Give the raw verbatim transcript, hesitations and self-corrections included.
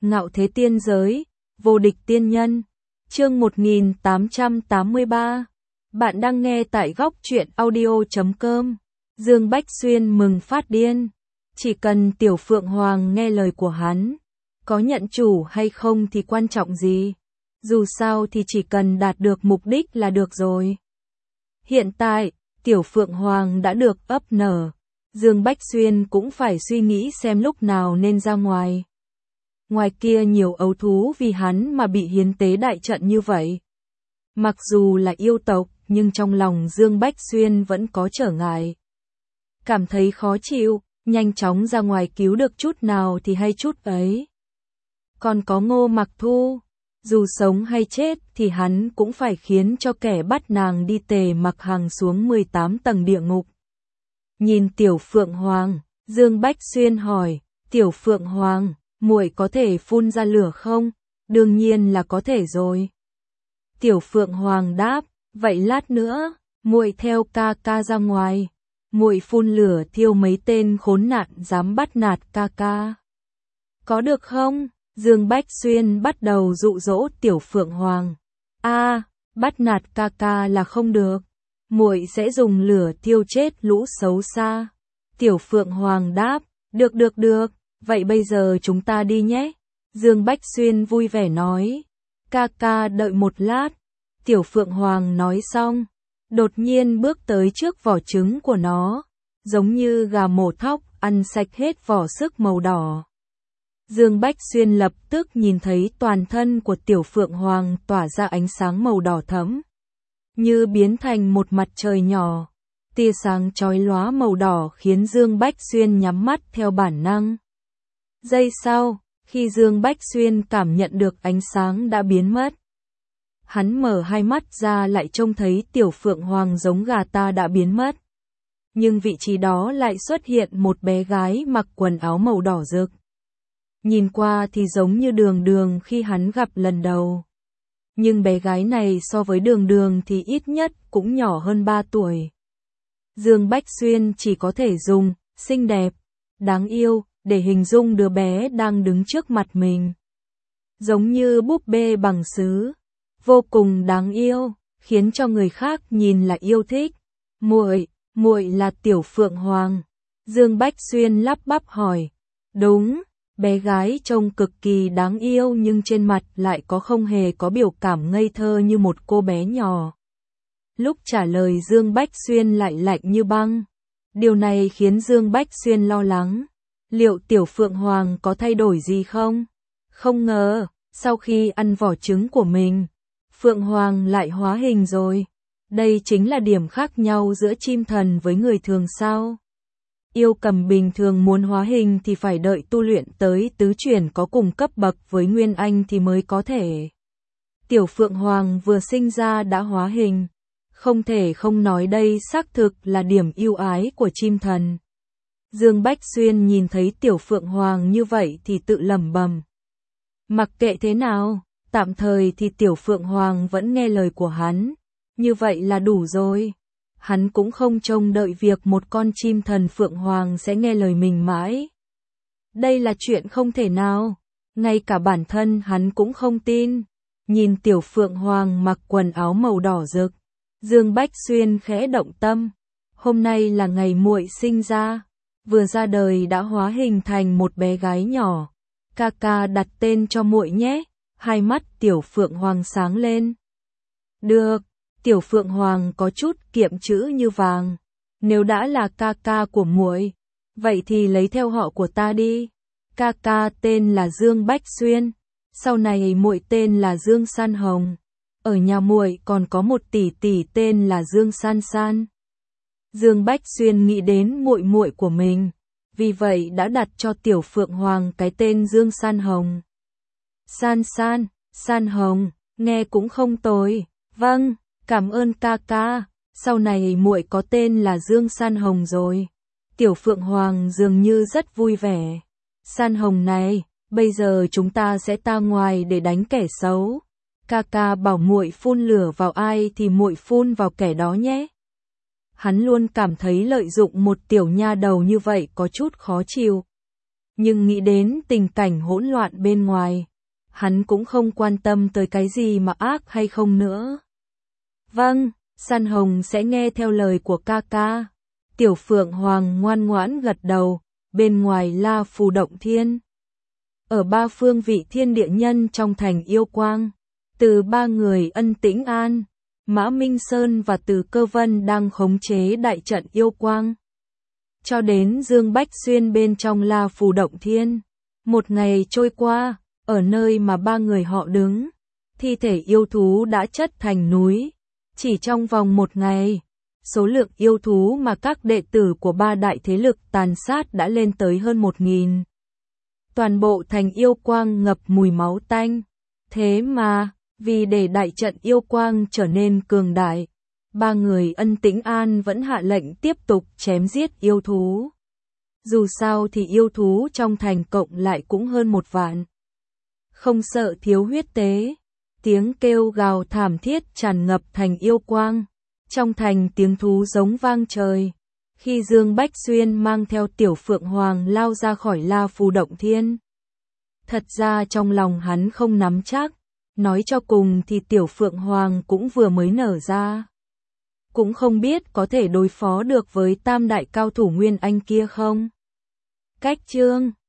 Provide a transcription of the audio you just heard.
Ngạo thế tiên giới, vô địch tiên nhân. Chương một nghìn tám trăm tám mươi ba. Bạn đang nghe tại góc truyện audio chấm com. Dương Bách Xuyên mừng phát điên. Chỉ cần Tiểu Phượng Hoàng nghe lời của hắn, có nhận chủ hay không thì quan trọng gì. Dù sao thì chỉ cần đạt được mục đích là được rồi. Hiện tại, Tiểu Phượng Hoàng đã được ấp nở. Dương Bách Xuyên cũng phải suy nghĩ xem lúc nào nên ra ngoài. Ngoài kia nhiều ấu thú vì hắn mà bị hiến tế đại trận như vậy. Mặc dù là yêu tộc, nhưng trong lòng Dương Bách Xuyên vẫn có trở ngại. Cảm thấy khó chịu, nhanh chóng ra ngoài cứu được chút nào thì hay chút ấy. Còn có Ngô Mặc Thu, dù sống hay chết thì hắn cũng phải khiến cho kẻ bắt nàng đi Tề Mặc Hằng xuống mười tám tầng địa ngục. Nhìn Tiểu Phượng Hoàng, Dương Bách Xuyên hỏi, Tiểu Phượng Hoàng, muội có thể phun ra lửa không? Đương nhiên là có thể rồi. Tiểu Phượng Hoàng đáp, vậy lát nữa, muội theo ca ca ra ngoài, muội phun lửa thiêu mấy tên khốn nạn dám bắt nạt ca ca. Có được không? Dương Bách Xuyên bắt đầu dụ dỗ Tiểu Phượng Hoàng. A, à, bắt nạt ca ca là không được. Muội sẽ dùng lửa thiêu chết lũ xấu xa. Tiểu Phượng Hoàng đáp, được được được, vậy bây giờ chúng ta đi nhé. Dương Bách Xuyên vui vẻ nói. Ca ca đợi một lát. Tiểu Phượng Hoàng nói xong, đột nhiên bước tới trước vỏ trứng của nó, giống như gà mổ thóc, ăn sạch hết vỏ sức màu đỏ. Dương Bách Xuyên lập tức nhìn thấy toàn thân của Tiểu Phượng Hoàng tỏa ra ánh sáng màu đỏ thẫm, như biến thành một mặt trời nhỏ. Tia sáng chói lóa màu đỏ khiến Dương Bách Xuyên nhắm mắt theo bản năng. Giây sau, khi Dương Bách Xuyên cảm nhận được ánh sáng đã biến mất, hắn mở hai mắt ra lại trông thấy Tiểu Phượng Hoàng giống gà ta đã biến mất. Nhưng vị trí đó lại xuất hiện một bé gái mặc quần áo màu đỏ rực. Nhìn qua thì giống như Đường Đường khi hắn gặp lần đầu. Nhưng bé gái này so với Đường Đường thì ít nhất cũng nhỏ hơn ba tuổi. Dương Bách Xuyên chỉ có thể dùng xinh đẹp, đáng yêu để hình dung đứa bé đang đứng trước mặt mình. Giống như búp bê bằng sứ, vô cùng đáng yêu, khiến cho người khác nhìn là yêu thích. Muội, muội là Tiểu Phượng Hoàng? Dương Bách Xuyên lắp bắp hỏi. Đúng, bé gái trông cực kỳ đáng yêu nhưng trên mặt lại có không hề có biểu cảm ngây thơ như một cô bé nhỏ. Lúc trả lời Dương Bách Xuyên lại lạnh như băng. Điều này khiến Dương Bách Xuyên lo lắng. Liệu Tiểu Phượng Hoàng có thay đổi gì không? Không ngờ, sau khi ăn vỏ trứng của mình, Phượng Hoàng lại hóa hình rồi. Đây chính là điểm khác nhau giữa chim thần với người thường sao? Yêu cầm bình thường muốn hóa hình thì phải đợi tu luyện tới tứ chuyển có cùng cấp bậc với Nguyên Anh thì mới có thể. Tiểu Phượng Hoàng vừa sinh ra đã hóa hình. Không thể không nói đây xác thực là điểm ưu ái của chim thần. Dương Bách Xuyên nhìn thấy Tiểu Phượng Hoàng như vậy thì tự lẩm bẩm. Mặc kệ thế nào, tạm thời thì Tiểu Phượng Hoàng vẫn nghe lời của hắn. Như vậy là đủ rồi. Hắn cũng không trông đợi việc một con chim thần Phượng Hoàng sẽ nghe lời mình mãi. Đây là chuyện không thể nào. Ngay cả bản thân hắn cũng không tin. Nhìn Tiểu Phượng Hoàng mặc quần áo màu đỏ rực, Dương Bách Xuyên khẽ động tâm. Hôm nay là ngày muội sinh ra, vừa ra đời đã hóa hình thành một bé gái nhỏ. Ca ca đặt tên cho muội nhé. Hai mắt Tiểu Phượng Hoàng sáng lên. Được. Tiểu Phượng Hoàng có chút kiệm chữ như vàng. Nếu đã là ca ca của muội, vậy thì lấy theo họ của ta đi. Ca ca tên là Dương Bách Xuyên, sau này muội tên là Dương San Hồng. Ở nhà muội còn có một tỷ tỷ tên là Dương San San. Dương Bách Xuyên nghĩ đến muội muội của mình, vì vậy đã đặt cho Tiểu Phượng Hoàng cái tên Dương San Hồng. San San, San Hồng, nghe cũng không tồi. Vâng, cảm ơn ca ca, sau này muội có tên là Dương San Hồng rồi. Tiểu Phượng Hoàng dường như rất vui vẻ. San Hồng này, bây giờ chúng ta sẽ ra ngoài để đánh kẻ xấu. Ca ca bảo muội phun lửa vào ai thì muội phun vào kẻ đó nhé. Hắn luôn cảm thấy lợi dụng một tiểu nha đầu như vậy có chút khó chịu. Nhưng nghĩ đến tình cảnh hỗn loạn bên ngoài, hắn cũng không quan tâm tới cái gì mà ác hay không nữa. Vâng, San Hồng sẽ nghe theo lời của ca ca. Tiểu Phượng Hoàng ngoan ngoãn gật đầu, bên ngoài La Phù Động Thiên. Ở ba phương vị thiên địa nhân trong thành yêu quang, từ ba người Ân Tĩnh An, Mã Minh Sơn và Từ Cơ Vân đang khống chế đại trận yêu quang. Cho đến Dương Bách Xuyên bên trong La Phù Động Thiên. Một ngày trôi qua, ở nơi mà ba người họ đứng, thi thể yêu thú đã chất thành núi. Chỉ trong vòng một ngày, số lượng yêu thú mà các đệ tử của ba đại thế lực tàn sát đã lên tới hơn một nghìn. Toàn bộ thành yêu quang ngập mùi máu tanh. Thế mà, vì để đại trận yêu quang trở nên cường đại, ba người Ân Tĩnh An vẫn hạ lệnh tiếp tục chém giết yêu thú. Dù sao thì yêu thú trong thành cộng lại cũng hơn một vạn. Không sợ thiếu huyết tế. Tiếng kêu gào thảm thiết tràn ngập thành yêu quang. Trong thành tiếng thú giống vang trời. Khi Dương Bách Xuyên mang theo Tiểu Phượng Hoàng lao ra khỏi La Phù Động Thiên. Thật ra trong lòng hắn không nắm chắc. Nói cho cùng thì Tiểu Phượng Hoàng cũng vừa mới nở ra. Cũng không biết có thể đối phó được với tam đại cao thủ Nguyên Anh kia không. Cách chương